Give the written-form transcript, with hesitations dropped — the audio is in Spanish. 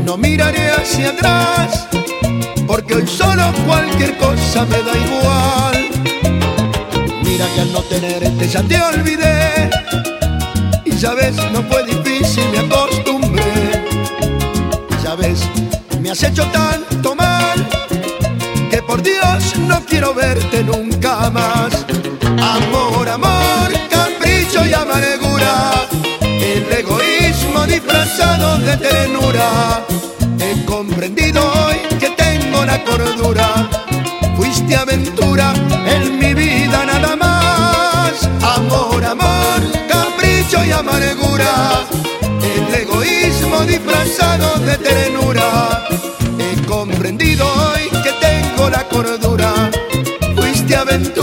no miraré hacia atrás, porque hoy solo cualquier cosa me da igual. Mira que al no tenerte ya te olvidé, y ya ves, no fue difícil, me acostumbré. Ya ves, me has hecho tanto mal, que por Dios no quiero verte nunca más. Amor, amor, capricho y amargura, el egoísmo disfrazado de ternura. He comprendido hoy que tengo la cordura, fuiste aventura en mi vida nada más. Amor, amor, capricho y amargura, el egoísmo disfrazado de ternura. He comprendido hoy que tengo la cordura, fuiste aventura